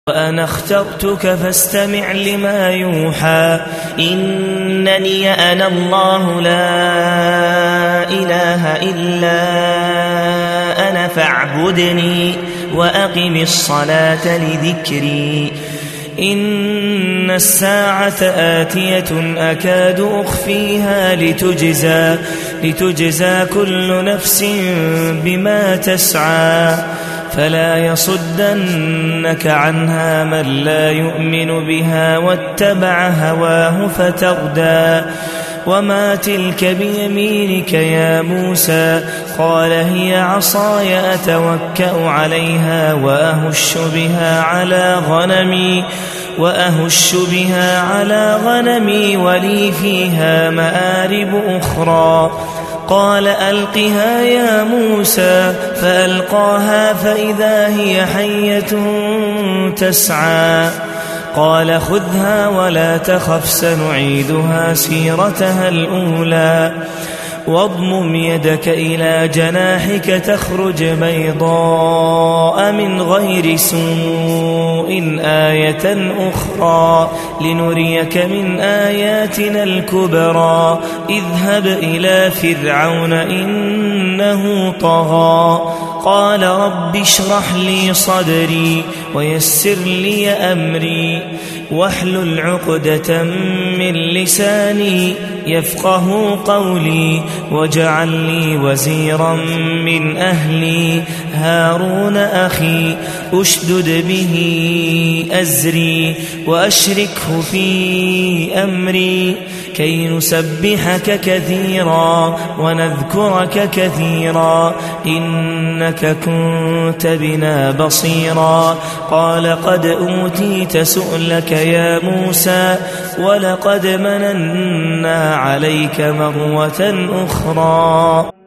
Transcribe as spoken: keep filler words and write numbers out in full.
وأنا اخترتك فاستمع لما يوحى إنني أنا الله لا إله إلا أنا فاعبدني وأقم الصلاة لذكري إن الساعة آتية أكاد أخفيها لتجزى, لتجزى كل نفس بما تسعى فلا يصدنك عنها من لا يؤمن بها واتبع هواه فتردى وما تلك بيمينك يا موسى قال هي عصاي أتوكأ عليها وأهش بها على غنمي وأهش بها على غنمي ولي فيها مآرب أخرى قال ألقها يا موسى فألقاها فإذا هي حية تسعى قال خذها ولا تخف سنعيدها سيرتها الأولى واضمم يدك إلى جناحك تخرج بيضاء من غير سوء آية أخرى لنريك من آياتنا الكبرى اذهب إلى فرعون إنه طغى قال رب اشرح لي صدري ويسر لي أمري واحلل عقدة من لساني يفقه قولي واجعل لي وزيرا من أهلي هارون أخي أشدد به أزري وأشركه في أمري كي نسبحك كثيرا ونذكرك كثيرا إنك كنت بنا بصيرا قال قد أوتيت سؤلك يا موسى ولقد مننا عليك مرة أخرى